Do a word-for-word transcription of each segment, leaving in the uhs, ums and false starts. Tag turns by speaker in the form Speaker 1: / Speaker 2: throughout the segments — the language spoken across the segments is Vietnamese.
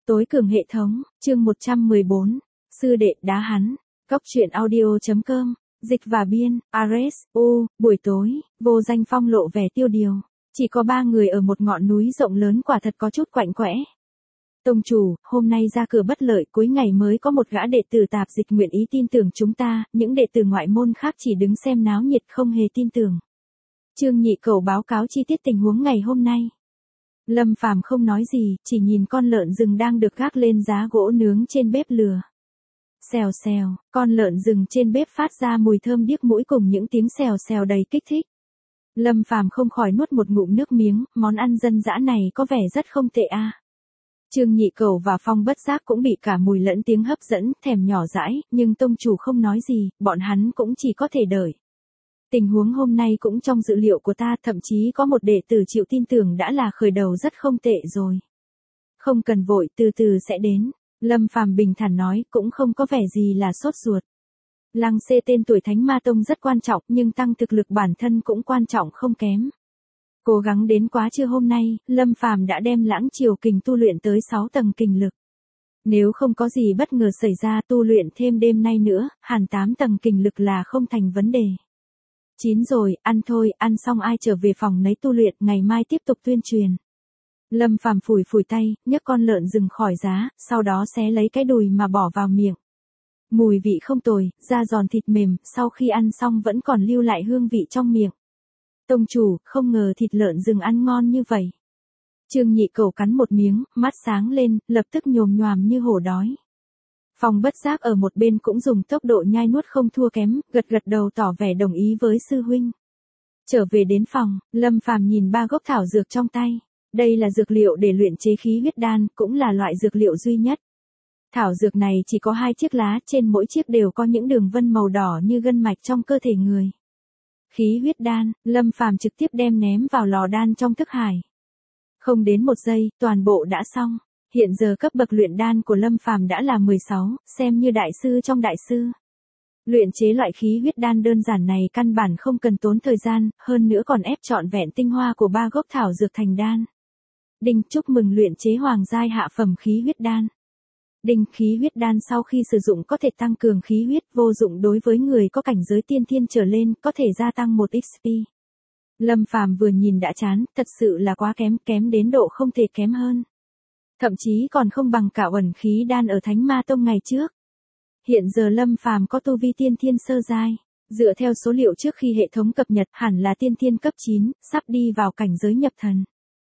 Speaker 1: Tối cường hệ thống, chương một trăm mười bốn, sư đệ đá hắn, cốc truyện audio.com, dịch và biên, Ares, U, buổi tối, vô danh phong lộ vẻ tiêu điều, chỉ có ba người ở một ngọn núi rộng lớn quả thật có chút quạnh quẽ. Tông chủ, hôm nay ra cửa bất lợi, cuối ngày mới có một gã đệ tử tạp dịch nguyện ý tin tưởng chúng ta, những đệ tử ngoại môn khác chỉ đứng xem náo nhiệt không hề tin tưởng. Trương Nhị Cẩu báo cáo chi tiết tình huống ngày hôm nay. Lâm Phàm không nói gì, chỉ nhìn con lợn rừng đang được gác lên giá gỗ nướng trên bếp lửa. Xèo xèo, con lợn rừng trên bếp phát ra mùi thơm điếc mũi cùng những tiếng xèo xèo đầy kích thích. Lâm Phàm không khỏi nuốt một ngụm nước miếng, món ăn dân dã này có vẻ rất không tệ a. À. Trương Nhị Cẩu và Phong Bất Giác cũng bị cả mùi lẫn tiếng hấp dẫn, thèm nhỏ dãi, nhưng tông chủ không nói gì, bọn hắn cũng chỉ có thể đợi. Tình huống hôm nay cũng trong dự liệu của ta, thậm chí có một đệ tử chịu tin tưởng đã là khởi đầu rất không tệ rồi. Không cần vội, từ từ sẽ đến. Lâm Phàm bình thản nói, cũng không có vẻ gì là sốt ruột. Lăng xê tên tuổi Thánh Ma Tông rất quan trọng, nhưng tăng thực lực bản thân cũng quan trọng không kém. Cố gắng đến quá trưa hôm nay, Lâm Phàm đã đem Lãng Triều Kình tu luyện tới sáu tầng kình lực. Nếu không có gì bất ngờ xảy ra, tu luyện thêm đêm nay nữa, hẳn tám tầng kình lực là không thành vấn đề. Chín rồi, ăn thôi, ăn xong ai trở về phòng nấy tu luyện, ngày mai tiếp tục tuyên truyền. Lâm Phàm phủi phủi tay, nhấc con lợn rừng khỏi giá, sau đó xé lấy cái đùi mà bỏ vào miệng. Mùi vị không tồi, da giòn thịt mềm, sau khi ăn xong vẫn còn lưu lại hương vị trong miệng. Tông chủ, không ngờ thịt lợn rừng ăn ngon như vậy. Trương Nhị Cẩu cắn một miếng, mắt sáng lên, lập tức nhồm nhoàm như hổ đói. Phong Bất Giác ở một bên cũng dùng tốc độ nhai nuốt không thua kém, gật gật đầu tỏ vẻ đồng ý với sư huynh. Trở về đến phòng, Lâm Phàm nhìn ba gốc thảo dược trong tay. Đây là dược liệu để luyện chế khí huyết đan, cũng là loại dược liệu duy nhất. Thảo dược này chỉ có hai chiếc lá, trên mỗi chiếc đều có những đường vân màu đỏ như gân mạch trong cơ thể người. Khí huyết đan, Lâm Phàm trực tiếp đem ném vào lò đan trong thức hải. Không đến một giây, toàn bộ đã xong. Hiện giờ cấp bậc luyện đan của Lâm Phàm đã là mười sáu, xem như đại sư trong đại sư. Luyện chế loại khí huyết đan đơn giản này căn bản không cần tốn thời gian, hơn nữa còn ép trọn vẹn tinh hoa của ba gốc thảo dược thành đan. Đinh, chúc mừng luyện chế hoàng giai hạ phẩm khí huyết đan. Đinh, khí huyết đan sau khi sử dụng có thể tăng cường khí huyết, vô dụng đối với người có cảnh giới tiên thiên trở lên, có thể gia tăng một ích pê. Lâm Phàm vừa nhìn đã chán, thật sự là quá kém, kém đến độ không thể kém hơn. Thậm chí còn không bằng cả uẩn khí đan ở Thánh Ma Tông ngày trước. Hiện giờ Lâm Phàm có tu vi tiên thiên sơ giai, dựa theo số liệu trước khi hệ thống cập nhật hẳn là tiên thiên cấp chín, sắp đi vào cảnh giới nhập thần.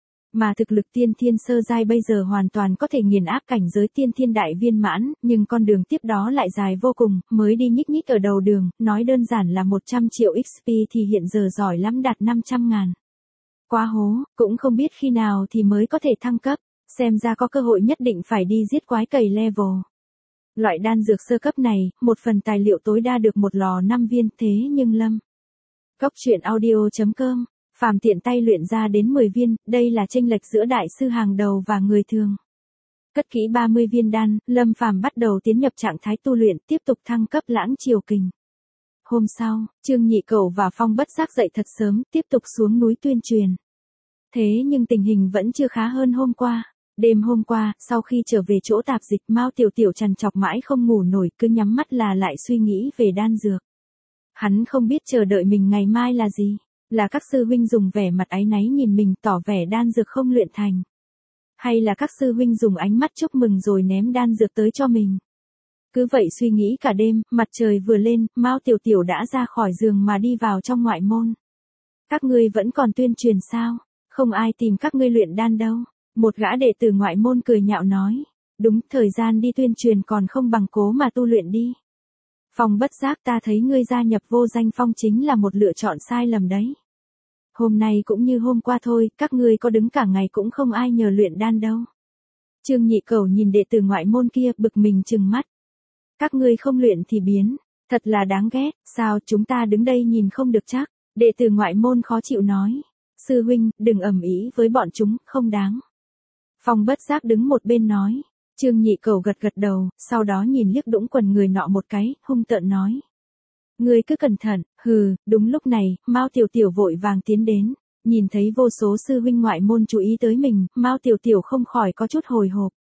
Speaker 1: Mà thực lực tiên thiên sơ giai bây giờ hoàn toàn có thể nghiền áp cảnh giới tiên thiên đại viên mãn, nhưng con đường tiếp đó lại dài vô cùng, mới đi nhích nhích ở đầu đường, nói đơn giản là một trăm triệu ích pê thì hiện giờ giỏi lắm đạt năm trăm ngàn. Quá hố, cũng không biết khi nào thì mới có thể thăng cấp, xem ra có cơ hội nhất định phải đi giết quái cày level. Loại đan dược sơ cấp này, một phần tài liệu tối đa được một lò năm viên, thế nhưng Lâm Cốc truyện audio.com, Phàm tiện tay luyện ra đến mười viên, đây là chênh lệch giữa đại sư hàng đầu và người thường. Cất kỹ ba mươi viên đan, Lâm Phàm bắt đầu tiến nhập trạng thái tu luyện, tiếp tục thăng cấp Lãng Triều Kình. Hôm sau, Trương Nhị Cẩu và Phong Bất Giác dậy thật sớm, tiếp tục xuống núi tuyên truyền. Thế nhưng tình hình vẫn chưa khá hơn hôm qua. Đêm hôm qua, sau khi trở về chỗ tạp dịch, Mao Tiểu Tiểu trằn trọc mãi không ngủ nổi, cứ nhắm mắt là lại suy nghĩ về đan dược. Hắn không biết chờ đợi mình ngày mai là gì, là các sư huynh dùng vẻ mặt áy náy nhìn mình tỏ vẻ đan dược không luyện thành. Hay là các sư huynh dùng ánh mắt chúc mừng rồi ném đan dược tới cho mình. Cứ vậy suy nghĩ cả đêm, mặt trời vừa lên, Mao Tiểu Tiểu đã ra khỏi giường mà đi vào trong ngoại môn. Các ngươi vẫn còn tuyên truyền sao? Không ai tìm các ngươi luyện đan đâu. Một gã đệ tử ngoại môn cười nhạo nói. Đúng, thời gian đi tuyên truyền còn không bằng cố mà tu luyện đi. Phong Bất Giác, ta thấy ngươi gia nhập vô danh phong chính là một lựa chọn sai lầm đấy. Hôm nay cũng như hôm qua thôi, các ngươi có đứng cả ngày cũng không ai nhờ luyện đan đâu. Trương Nhị Cẩu nhìn đệ tử ngoại môn kia bực mình trừng mắt. Các ngươi không luyện thì biến, thật là đáng ghét, sao chúng ta đứng đây nhìn không được chắc. Đệ tử ngoại môn khó chịu nói. Sư huynh, đừng ầm ĩ với bọn chúng, không đáng. Phong Bất Giác đứng một bên nói. Trương Nhị Cẩu gật gật đầu, sau đó nhìn liếc Đũng quần người nọ một cái, hung tợn nói. Ngươi cứ cẩn thận, hừ, đúng lúc này, Mao Tiểu Tiểu vội vàng tiến đến, nhìn thấy vô số sư huynh ngoại môn chú ý tới mình, Mao Tiểu Tiểu không khỏi có chút hồi hộp.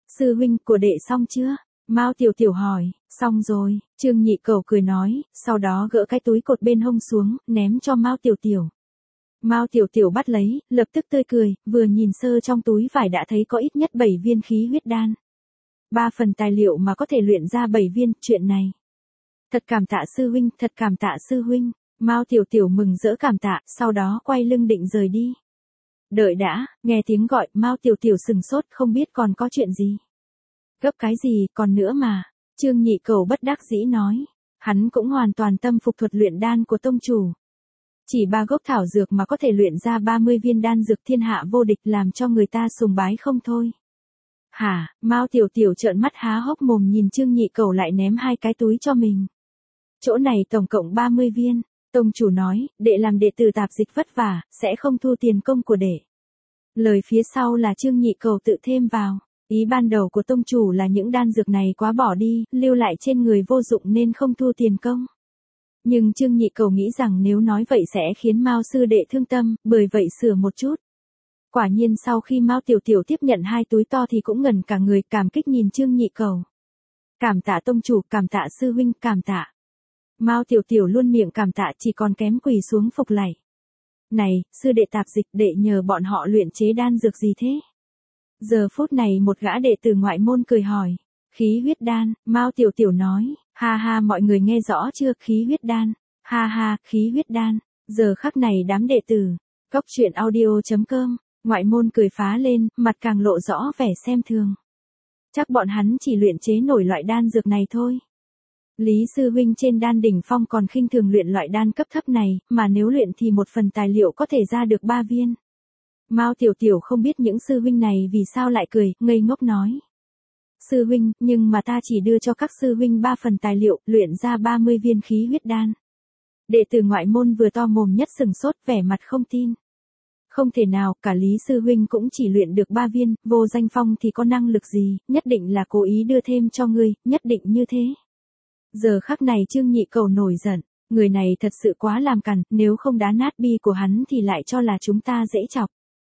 Speaker 1: Sư huynh, của đệ xong chưa? Mao Tiểu Tiểu hỏi. Xong rồi, Trương Nhị Cẩu cười nói, sau đó gỡ cái túi cột bên hông xuống, ném cho Mao Tiểu Tiểu. Mao Tiểu Tiểu bắt lấy, lập tức tươi cười, vừa nhìn sơ trong túi vải đã thấy có ít nhất bảy viên khí huyết đan. Ba phần tài liệu mà có thể luyện ra bảy viên, chuyện này. Thật cảm tạ sư huynh, thật cảm tạ sư huynh. Mao Tiểu Tiểu mừng rỡ cảm tạ, sau đó quay lưng định rời đi. Đợi đã, nghe tiếng gọi, Mao Tiểu Tiểu sừng sốt không biết còn có chuyện gì. Gấp cái gì, còn nữa mà. Trương Nhị Cẩu bất đắc dĩ nói. Hắn cũng hoàn toàn tâm phục thuật luyện đan của tông chủ. Chỉ ba gốc thảo dược mà có thể luyện ra ba mươi viên đan dược thiên hạ vô địch làm cho người ta sùng bái không thôi. Hả, Mao Tiểu Tiểu trợn mắt há hốc mồm nhìn Trương Nhị Cẩu lại ném hai cái túi cho mình. Chỗ này tổng cộng ba mươi viên. Tông chủ nói, đệ làm đệ tử tạp dịch vất vả, sẽ không thu tiền công của đệ. Lời phía sau là Trương Nhị Cẩu tự thêm vào. Ý ban đầu của tông chủ là những đan dược này quá bỏ đi, lưu lại trên người vô dụng nên không thu tiền công. Nhưng Trương Nhị Cẩu nghĩ rằng nếu nói vậy sẽ khiến Mao sư đệ thương tâm, bởi vậy sửa một chút. Quả nhiên sau khi Mao Tiểu Tiểu tiếp nhận hai túi to thì cũng ngẩn cả người, cảm kích nhìn Trương Nhị Cẩu. Cảm tạ tông chủ, cảm tạ sư huynh, cảm tạ. Mao Tiểu Tiểu luôn miệng cảm tạ chỉ còn kém quỳ xuống phục lạy. Này, sư đệ tạp dịch, đệ nhờ bọn họ luyện chế đan dược gì thế? Giờ phút này một gã đệ tử ngoại môn cười hỏi. Khí huyết đan, Mao Tiểu Tiểu nói, ha ha mọi người nghe rõ chưa, khí huyết đan, ha ha, khí huyết đan. Giờ khắc này đám đệ tử, cốc truyện audio chấm com, ngoại môn cười phá lên, mặt càng lộ rõ vẻ xem thường. Chắc bọn hắn chỉ luyện chế nổi loại đan dược này thôi. Lý sư huynh trên đan đỉnh phong còn khinh thường luyện loại đan cấp thấp này, mà nếu luyện thì một phần tài liệu có thể ra được ba viên. Mao Tiểu Tiểu không biết những sư huynh này vì sao lại cười, ngây ngốc nói. Sư huynh, nhưng mà ta chỉ đưa cho các sư huynh ba phần tài liệu, luyện ra ba mươi viên khí huyết đan. Đệ tử ngoại môn vừa to mồm nhất sừng sốt, vẻ mặt không tin. Không thể nào, cả Lý sư huynh cũng chỉ luyện được ba viên, Vô Danh Phong thì có năng lực gì, nhất định là cố ý đưa thêm cho ngươi, nhất định như thế. Giờ khắc này Trương Nhị Cẩu nổi giận, người này thật sự quá làm cằn, nếu không đá nát bi của hắn thì lại cho là chúng ta dễ chọc.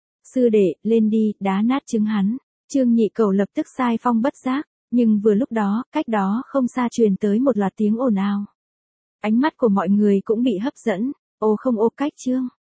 Speaker 1: Sư đệ, lên đi, đá nát trứng hắn. Trương Nhị Cẩu lập tức sai phong bất giác, nhưng vừa lúc đó, cách đó không xa truyền tới một loạt tiếng ồn ào. Ánh mắt của mọi người cũng bị hấp dẫn, ô không ô cách Trương.